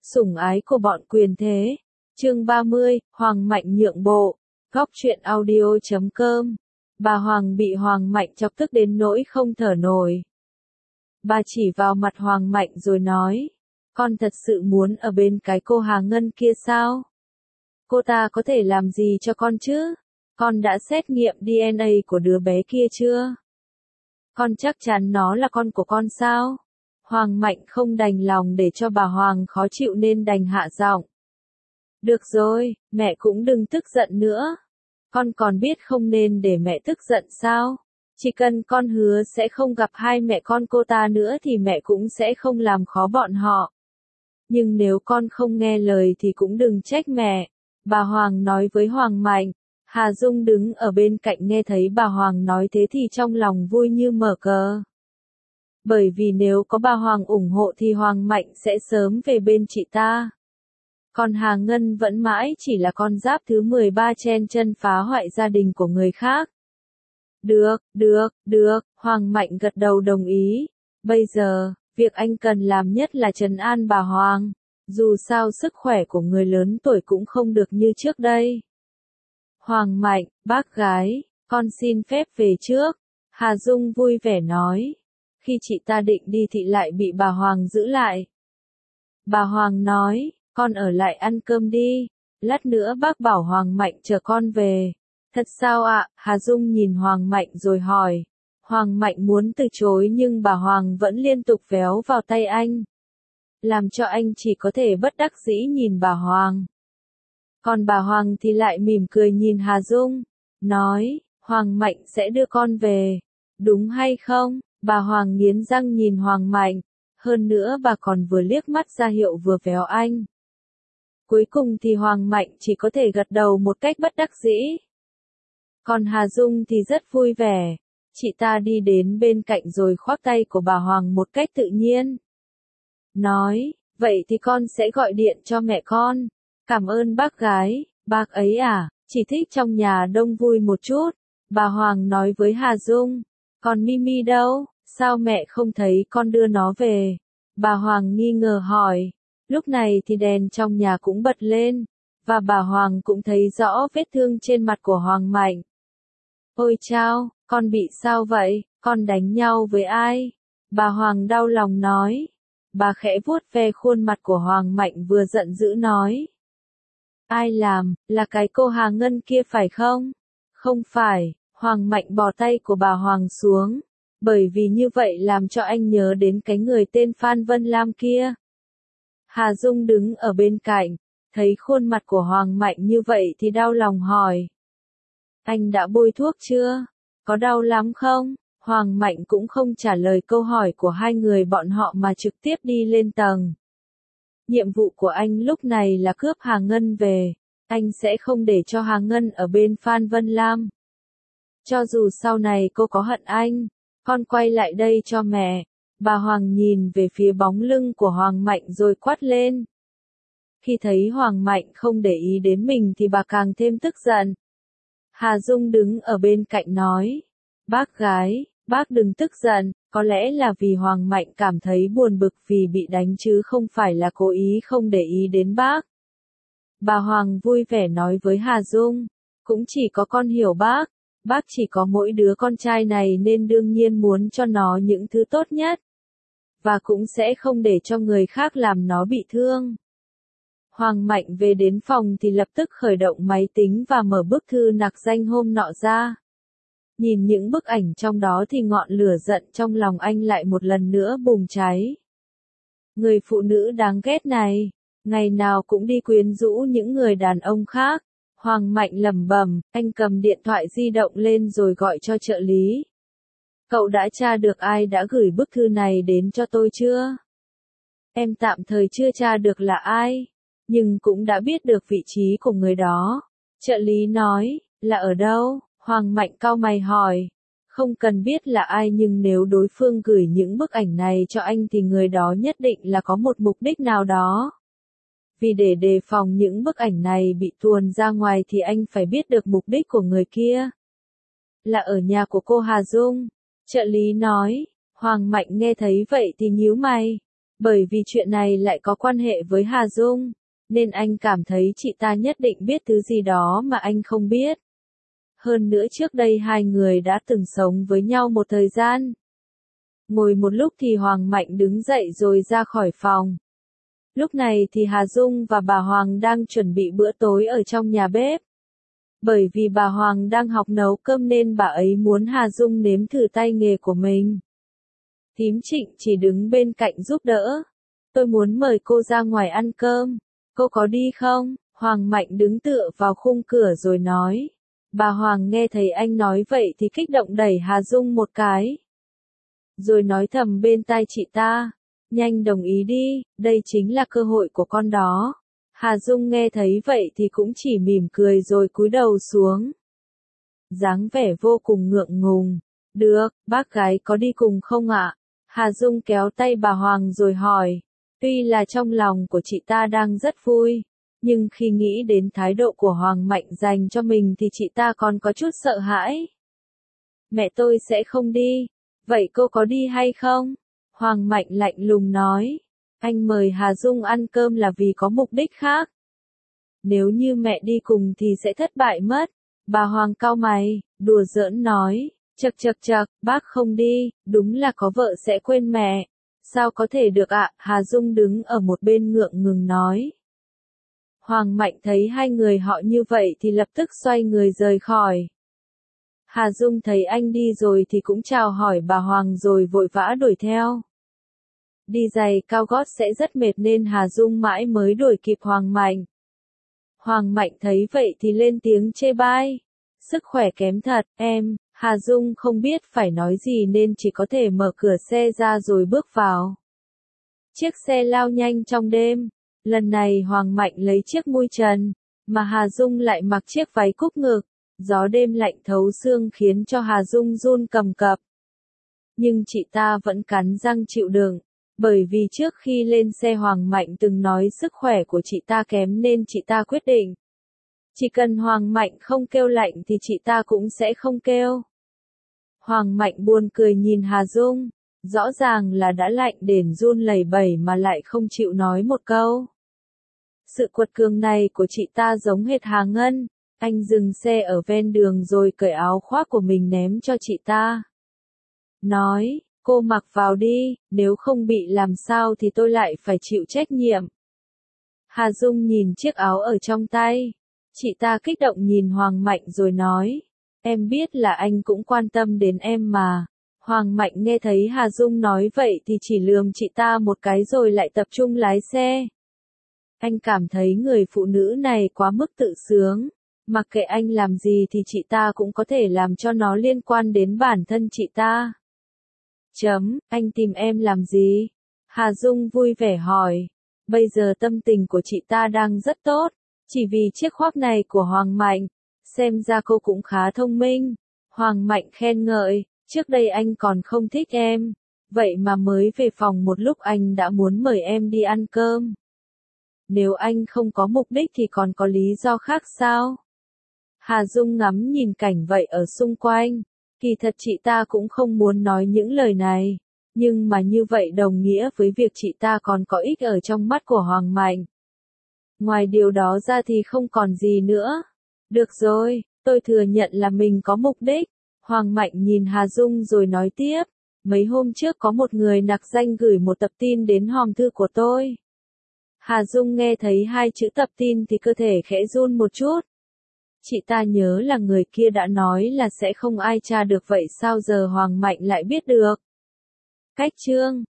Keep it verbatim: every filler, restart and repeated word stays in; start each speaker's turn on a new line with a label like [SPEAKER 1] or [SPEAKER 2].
[SPEAKER 1] Sủng ái của bọn quyền thế. Chương ba mươi, Hoàng Mạnh nhượng bộ. Góc truyện audio chấm com. Bà Hoàng bị Hoàng Mạnh chọc tức đến nỗi không thở nổi. Bà chỉ vào mặt Hoàng Mạnh rồi nói, con thật sự muốn ở bên cái cô Hà Ngân kia sao? Cô ta có thể làm gì cho con chứ? Con đã xét nghiệm đê en a của đứa bé kia chưa? Con chắc chắn nó là con của con sao? Hoàng Mạnh không đành lòng để cho bà Hoàng khó chịu nên đành hạ giọng. Được rồi, mẹ cũng đừng tức giận nữa. Con còn biết không nên để mẹ tức giận sao? Chỉ cần con hứa sẽ không gặp hai mẹ con cô ta nữa thì mẹ cũng sẽ không làm khó bọn họ. Nhưng nếu con không nghe lời thì cũng đừng trách mẹ. Bà Hoàng nói với Hoàng Mạnh. Hà Dung đứng ở bên cạnh nghe thấy bà Hoàng nói thế thì trong lòng vui như mở cờ. Bởi vì nếu có bà Hoàng ủng hộ thì Hoàng Mạnh sẽ sớm về bên chị ta. Còn Hà Ngân vẫn mãi chỉ là con giáp thứ mười ba chen chân phá hoại gia đình của người khác. Được, được, được, Hoàng Mạnh gật đầu đồng ý. Bây giờ, việc anh cần làm nhất là trấn an bà Hoàng. Dù sao sức khỏe của người lớn tuổi cũng không được như trước đây. Hoàng Mạnh, bác gái, con xin phép về trước. Hà Dung vui vẻ nói. Khi chị ta định đi thì lại bị bà Hoàng giữ lại. Bà Hoàng nói, con ở lại ăn cơm đi. Lát nữa bác bảo Hoàng Mạnh chờ con về. Thật sao ạ? Hà Dung nhìn Hoàng Mạnh rồi hỏi. Hoàng Mạnh muốn từ chối nhưng bà Hoàng vẫn liên tục véo vào tay anh. Làm cho anh chỉ có thể bất đắc dĩ nhìn bà Hoàng. Còn bà Hoàng thì lại mỉm cười nhìn Hà Dung. Nói, Hoàng Mạnh sẽ đưa con về. Đúng hay không? Bà Hoàng nghiến răng nhìn Hoàng Mạnh. Hơn nữa bà còn vừa liếc mắt ra hiệu vừa véo anh. Cuối cùng thì Hoàng Mạnh chỉ có thể gật đầu một cách bất đắc dĩ. Còn Hà Dung thì rất vui vẻ. Chị ta đi đến bên cạnh rồi khoác tay của bà Hoàng một cách tự nhiên. Nói, vậy thì con sẽ gọi điện cho mẹ con. Cảm ơn bác gái, bác ấy à, chỉ thích trong nhà đông vui một chút. Bà Hoàng nói với Hà Dung. Còn Mimi đâu, sao mẹ không thấy con đưa nó về? Bà Hoàng nghi ngờ hỏi. Lúc này thì đèn trong nhà cũng bật lên. Và bà Hoàng cũng thấy rõ vết thương trên mặt của Hoàng Mạnh. Ôi chao, con bị sao vậy? Con đánh nhau với ai? Bà Hoàng đau lòng nói. Bà khẽ vuốt ve khuôn mặt của Hoàng Mạnh vừa giận dữ nói. Ai làm, là cái cô Hà Ngân kia phải không? Không phải, Hoàng Mạnh bỏ tay của bà Hoàng xuống. Bởi vì như vậy làm cho anh nhớ đến cái người tên Phan Vân Lam kia. Hà Dung đứng ở bên cạnh, thấy khuôn mặt của Hoàng Mạnh như vậy thì đau lòng hỏi. Anh đã bôi thuốc chưa? Có đau lắm không? Hoàng Mạnh cũng không trả lời câu hỏi của hai người bọn họ mà trực tiếp đi lên tầng. Nhiệm vụ của anh lúc này là cướp Hà Ngân về. Anh sẽ không để cho Hà Ngân ở bên Phan Vân Lam. Cho dù sau này cô có hận anh, con quay lại đây cho mẹ. Bà Hoàng nhìn về phía bóng lưng của Hoàng Mạnh rồi quát lên. Khi thấy Hoàng Mạnh không để ý đến mình thì bà càng thêm tức giận. Hà Dung đứng ở bên cạnh nói. Bác gái, bác đừng tức giận, có lẽ là vì Hoàng Mạnh cảm thấy buồn bực vì bị đánh chứ không phải là cố ý không để ý đến bác. Bà Hoàng vui vẻ nói với Hà Dung. Cũng chỉ có con hiểu bác. Bác chỉ có mỗi đứa con trai này nên đương nhiên muốn cho nó những thứ tốt nhất. Và cũng sẽ không để cho người khác làm nó bị thương. Hoàng Mạnh về đến phòng thì lập tức khởi động máy tính và mở bức thư nặc danh hôm nọ ra. Nhìn những bức ảnh trong đó thì ngọn lửa giận trong lòng anh lại một lần nữa bùng cháy. Người phụ nữ đáng ghét này, ngày nào cũng đi quyến rũ những người đàn ông khác. Hoàng Mạnh lẩm bẩm, anh cầm điện thoại di động lên rồi gọi cho trợ lý. Cậu đã tra được ai đã gửi bức thư này đến cho tôi chưa? Em tạm thời chưa tra được là ai, nhưng cũng đã biết được vị trí của người đó. Trợ lý nói, là ở đâu? Hoàng Mạnh cau mày hỏi. Không cần biết là ai nhưng nếu đối phương gửi những bức ảnh này cho anh thì người đó nhất định là có một mục đích nào đó. Vì để đề phòng những bức ảnh này bị tuồn ra ngoài thì anh phải biết được mục đích của người kia. Là ở nhà của cô Hà Dung. Trợ lý nói. Hoàng Mạnh nghe thấy vậy thì nhíu mày. Bởi vì chuyện này lại có quan hệ với Hà Dung, nên anh cảm thấy chị ta nhất định biết thứ gì đó mà anh không biết. Hơn nữa trước đây hai người đã từng sống với nhau một thời gian. Ngồi một lúc thì Hoàng Mạnh đứng dậy rồi ra khỏi phòng. Lúc này thì Hà Dung và bà Hoàng đang chuẩn bị bữa tối ở trong nhà bếp. Bởi vì bà Hoàng đang học nấu cơm nên bà ấy muốn Hà Dung nếm thử tay nghề của mình. Thím Trịnh chỉ đứng bên cạnh giúp đỡ. Tôi muốn mời cô ra ngoài ăn cơm. Cô có đi không? Hoàng Mạnh đứng tựa vào khung cửa rồi nói. Bà Hoàng nghe thấy anh nói vậy thì kích động đẩy Hà Dung một cái. Rồi nói thầm bên tai chị ta. Nhanh đồng ý đi, đây chính là cơ hội của con đó. Hà Dung nghe thấy vậy thì cũng chỉ mỉm cười rồi cúi đầu xuống. Dáng vẻ vô cùng ngượng ngùng. Được, bác gái có đi cùng không ạ? Hà Dung kéo tay bà Hoàng rồi hỏi. Tuy là trong lòng của chị ta đang rất vui, nhưng khi nghĩ đến thái độ của Hoàng Mạnh dành cho mình thì chị ta còn có chút sợ hãi. Mẹ tôi sẽ không đi. Vậy cô có đi hay không? Hoàng Mạnh lạnh lùng nói. Anh mời Hà Dung ăn cơm là vì có mục đích khác. Nếu như mẹ đi cùng thì sẽ thất bại mất. Bà Hoàng cau mày, đùa giỡn nói. Chậc chậc chậc, bác không đi, đúng là có vợ sẽ quên mẹ. Sao có thể được ạ? Hà Dung đứng ở một bên ngượng ngùng nói. Hoàng Mạnh thấy hai người họ như vậy thì lập tức xoay người rời khỏi. Hà Dung thấy anh đi rồi thì cũng chào hỏi bà Hoàng rồi vội vã đuổi theo. Đi giày cao gót sẽ rất mệt nên Hà Dung mãi mới đuổi kịp Hoàng Mạnh. Hoàng Mạnh thấy vậy thì lên tiếng chê bai. Sức khỏe kém thật, em. Hà Dung không biết phải nói gì nên chỉ có thể mở cửa xe ra rồi bước vào. Chiếc xe lao nhanh trong đêm. Lần này Hoàng Mạnh lấy chiếc mui trần, mà Hà Dung lại mặc chiếc váy cúc ngực. Gió đêm lạnh thấu xương khiến cho Hà Dung run cầm cập. Nhưng chị ta vẫn cắn răng chịu đựng, bởi vì trước khi lên xe Hoàng Mạnh từng nói sức khỏe của chị ta kém nên chị ta quyết định. Chỉ cần Hoàng Mạnh không kêu lạnh thì chị ta cũng sẽ không kêu. Hoàng Mạnh buồn cười nhìn Hà Dung, rõ ràng là đã lạnh đến run lẩy bẩy mà lại không chịu nói một câu. Sự quật cường này của chị ta giống hệt Hà Ngân. Anh dừng xe ở ven đường rồi cởi áo khoác của mình ném cho chị ta. Nói, cô mặc vào đi, nếu không bị làm sao thì tôi lại phải chịu trách nhiệm. Hà Dung nhìn chiếc áo ở trong tay. Chị ta kích động nhìn Hoàng Mạnh rồi nói. Em biết là anh cũng quan tâm đến em mà. Hoàng Mạnh nghe thấy Hà Dung nói vậy thì chỉ lườm chị ta một cái rồi lại tập trung lái xe. Anh cảm thấy người phụ nữ này quá mức tự sướng. Mặc kệ anh làm gì thì chị ta cũng có thể làm cho nó liên quan đến bản thân chị ta. Chấm, anh tìm em làm gì? Hà Dung vui vẻ hỏi. Bây giờ tâm tình của chị ta đang rất tốt, chỉ vì chiếc khoác này của Hoàng Mạnh. Xem ra cô cũng khá thông minh. Hoàng Mạnh khen ngợi, trước đây anh còn không thích em. Vậy mà mới về phòng một lúc anh đã muốn mời em đi ăn cơm. Nếu anh không có mục đích thì còn có lý do khác sao? Hà Dung ngắm nhìn cảnh vậy ở xung quanh. Kỳ thật chị ta cũng không muốn nói những lời này. Nhưng mà như vậy đồng nghĩa với việc chị ta còn có ích ở trong mắt của Hoàng Mạnh. Ngoài điều đó ra thì không còn gì nữa. Được rồi, tôi thừa nhận là mình có mục đích. Hoàng Mạnh nhìn Hà Dung rồi nói tiếp. Mấy hôm trước có một người nặc danh gửi một tập tin đến hòm thư của tôi. Hà Dung nghe thấy hai chữ tập tin thì cơ thể khẽ run một chút. Chị ta nhớ là người kia đã nói là sẽ không ai tra được vậy sao giờ Hoàng Mạnh lại biết được. Cách chương